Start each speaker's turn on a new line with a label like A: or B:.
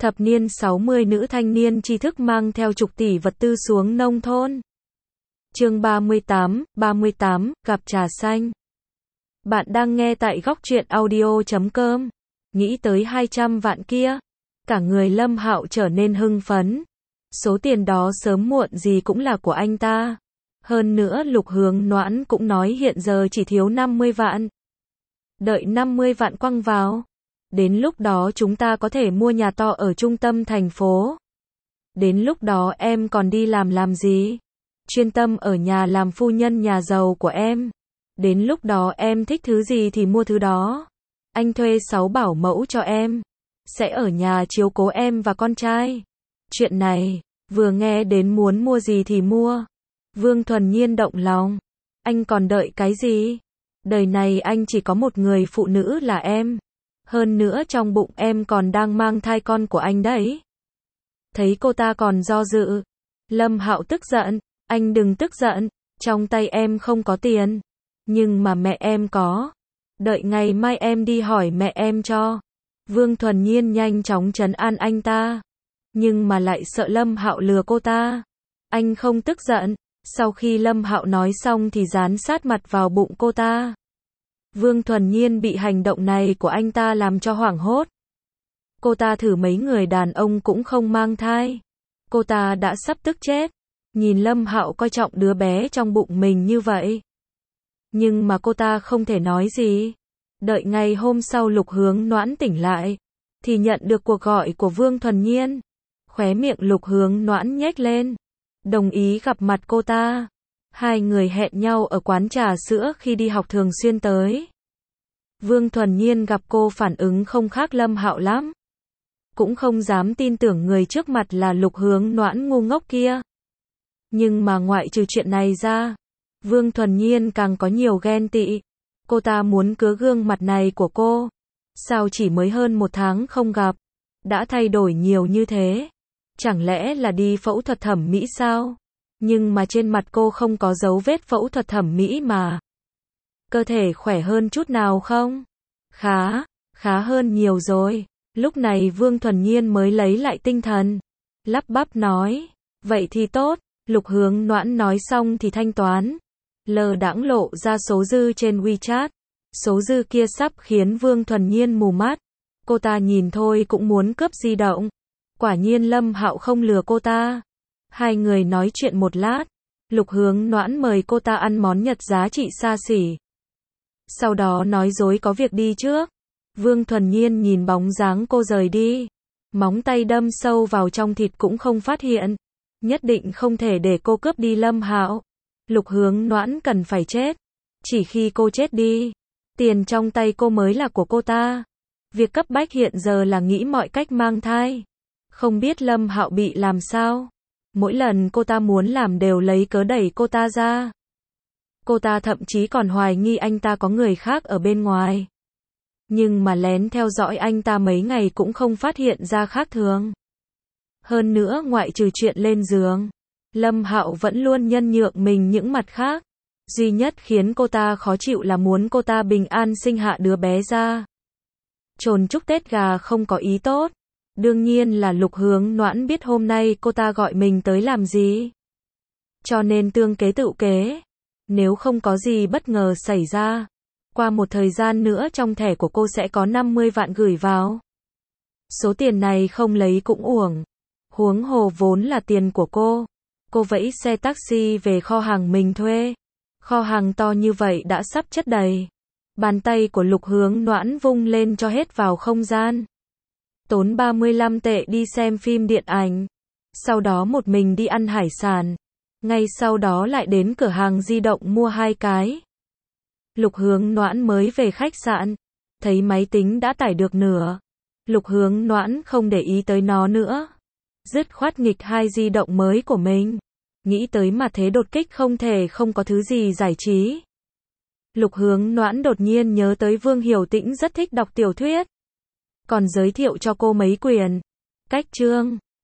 A: Thập niên 60 nữ thanh niên tri thức mang theo chục tỷ vật tư xuống nông thôn. Chương 38, gặp trà xanh. Bạn đang nghe tại góc truyện audio.com. Nghĩ tới 200 vạn kia, cả người Lâm Hạo trở nên hưng phấn. Số tiền đó sớm muộn gì cũng là của anh ta. Hơn nữa Lục Hướng Noãn cũng nói hiện giờ chỉ thiếu 50 vạn. Đợi 50 vạn quăng vào. Đến lúc đó chúng ta có thể mua nhà to ở trung tâm thành phố. Đến lúc đó em còn đi làm gì? Chuyên tâm ở nhà làm phu nhân nhà giàu của em. Đến lúc đó em thích thứ gì thì mua thứ đó. Anh thuê 6 bảo mẫu cho em. Sẽ ở nhà chiếu cố em và con trai. Chuyện này, vừa nghe đến muốn mua gì thì mua. Vương Thuần Nhiên động lòng. Anh còn đợi cái gì? Đời này anh chỉ có một người phụ nữ là em. Hơn nữa trong bụng em còn đang mang thai con của anh đấy. Thấy cô ta còn do dự. Lâm Hạo tức giận. Anh đừng tức giận. Trong tay em không có tiền. Nhưng mà mẹ em có. Đợi ngày mai em đi hỏi mẹ em cho. Vương Thuần Nhiên nhanh chóng trấn an anh ta. Nhưng mà lại sợ Lâm Hạo lừa cô ta. Anh không tức giận. Sau khi Lâm Hạo nói xong thì dán sát mặt vào bụng cô ta. Vương Thuần Nhiên bị hành động này của anh ta làm cho hoảng hốt. Cô ta thử mấy người đàn ông cũng không mang thai. Cô ta đã sắp tức chết. Nhìn Lâm Hạo coi trọng đứa bé trong bụng mình như vậy. Nhưng mà cô ta không thể nói gì. Đợi ngày hôm sau Lục Hướng Noãn tỉnh lại. Thì nhận được cuộc gọi của Vương Thuần Nhiên. Khóe miệng Lục Hướng Noãn nhếch lên. Đồng ý gặp mặt cô ta. Hai người hẹn nhau ở quán trà sữa khi đi học thường xuyên tới. Vương Thuần Nhiên gặp cô phản ứng không khác Lâm Hạo lắm. Cũng không dám tin tưởng người trước mặt là Lục Hướng Noãn ngu ngốc kia. Nhưng mà ngoại trừ chuyện này ra, Vương Thuần Nhiên càng có nhiều ghen tị. Cô ta muốn cứa gương mặt này của cô. Sao chỉ mới hơn 1 tháng không gặp, đã thay đổi nhiều như thế? Chẳng lẽ là đi phẫu thuật thẩm mỹ sao? Nhưng mà trên mặt cô không có dấu vết phẫu thuật thẩm mỹ mà. Cơ thể khỏe hơn chút nào không? Khá hơn nhiều rồi. Lúc này Vương Thuần Nhiên mới lấy lại tinh thần. Lắp bắp nói, vậy thì tốt. Lục Hướng Noãn nói xong thì thanh toán. Lờ đãng lộ ra số dư trên WeChat. Số dư kia sắp khiến Vương Thuần Nhiên mù mắt. Cô ta nhìn thôi cũng muốn cướp di động. Quả nhiên Lâm Hạo không lừa cô ta. Hai người nói chuyện một lát. Lục Hướng Noãn mời cô ta ăn món Nhật giá trị xa xỉ. Sau đó nói dối có việc đi trước. Vương Thuần Nhiên nhìn bóng dáng cô rời đi. Móng tay đâm sâu vào trong thịt cũng không phát hiện. Nhất định không thể để cô cướp đi Lâm Hạo. Lục Hướng Noãn cần phải chết. Chỉ khi cô chết đi, tiền trong tay cô mới là của cô ta. Việc cấp bách hiện giờ là nghĩ mọi cách mang thai. Không biết Lâm Hạo bị làm sao. Mỗi lần cô ta muốn làm đều lấy cớ đẩy cô ta ra. Cô ta thậm chí còn hoài nghi anh ta có người khác ở bên ngoài. Nhưng mà lén theo dõi anh ta mấy ngày cũng không phát hiện ra khác thường. Hơn nữa ngoại trừ chuyện lên giường, Lâm Hạo vẫn luôn nhân nhượng mình những mặt khác. Duy nhất khiến cô ta khó chịu là muốn cô ta bình an sinh hạ đứa bé ra. Chồn chúc Tết gà không có ý tốt. Đương nhiên là Lục Hướng Noãn biết hôm nay cô ta gọi mình tới làm gì. Cho nên tương kế tựu kế. Nếu không có gì bất ngờ xảy ra, qua một thời gian nữa trong thẻ của cô sẽ có 50 vạn gửi vào. Số tiền này không lấy cũng uổng. Huống hồ vốn là tiền của cô. Cô vẫy xe taxi về kho hàng mình thuê. Kho hàng to như vậy đã sắp chất đầy. Bàn tay của Lục Hướng Noãn vung lên cho hết vào không gian. Tốn 35 tệ đi xem phim điện ảnh. Sau đó một mình đi ăn hải sản. Ngay sau đó lại đến cửa hàng di động mua 2 cái. Lục Hướng Noãn mới về khách sạn. Thấy máy tính đã tải được nửa. Lục Hướng Noãn không để ý tới nó nữa. Dứt khoát nghịch 2 di động mới của mình. Nghĩ tới mà thế đột kích không thể không có thứ gì giải trí. Lục Hướng Noãn đột nhiên nhớ tới Vương Hiểu Tĩnh rất thích đọc tiểu thuyết. Còn giới thiệu cho cô mấy quyển. Cách chương